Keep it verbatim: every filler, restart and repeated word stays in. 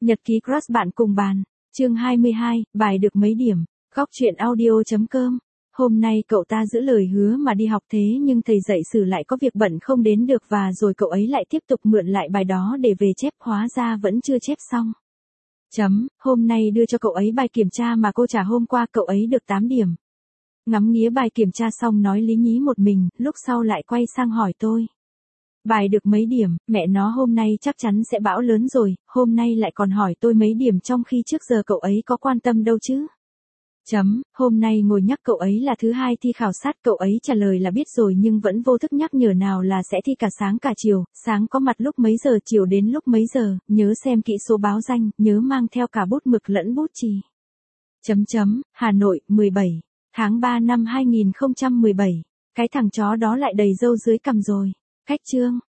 Nhật ký crush bạn cùng bàn. Chương hai mươi hai, bài được mấy điểm. Góc truyện audio.com. Hôm nay cậu ta giữ lời hứa mà đi học thế nhưng thầy dạy sử lại có việc bận không đến được và rồi cậu ấy lại tiếp tục mượn lại bài đó để về chép, hóa ra vẫn chưa chép xong. Chấm, hôm nay đưa cho cậu ấy bài kiểm tra mà cô trả hôm qua, cậu ấy được tám điểm. Ngắm nghía bài kiểm tra xong nói lý nhí một mình, lúc sau lại quay sang hỏi tôi. Bài được mấy điểm, mẹ nó hôm nay chắc chắn sẽ bão lớn rồi, hôm nay lại còn hỏi tôi mấy điểm trong khi trước giờ cậu ấy có quan tâm đâu chứ. Chấm, hôm nay ngồi nhắc cậu ấy là thứ hai thi khảo sát, cậu ấy trả lời là biết rồi nhưng vẫn vô thức nhắc nhở nào là sẽ thi cả sáng cả chiều, sáng có mặt lúc mấy giờ, chiều đến lúc mấy giờ, nhớ xem kỹ số báo danh, nhớ mang theo cả bút mực lẫn bút chì. Chấm chấm, Hà Nội, mười bảy tháng ba năm hai nghìn không trăm mười bảy, cái thằng chó đó lại đầy râu dưới cằm rồi. Cách chương,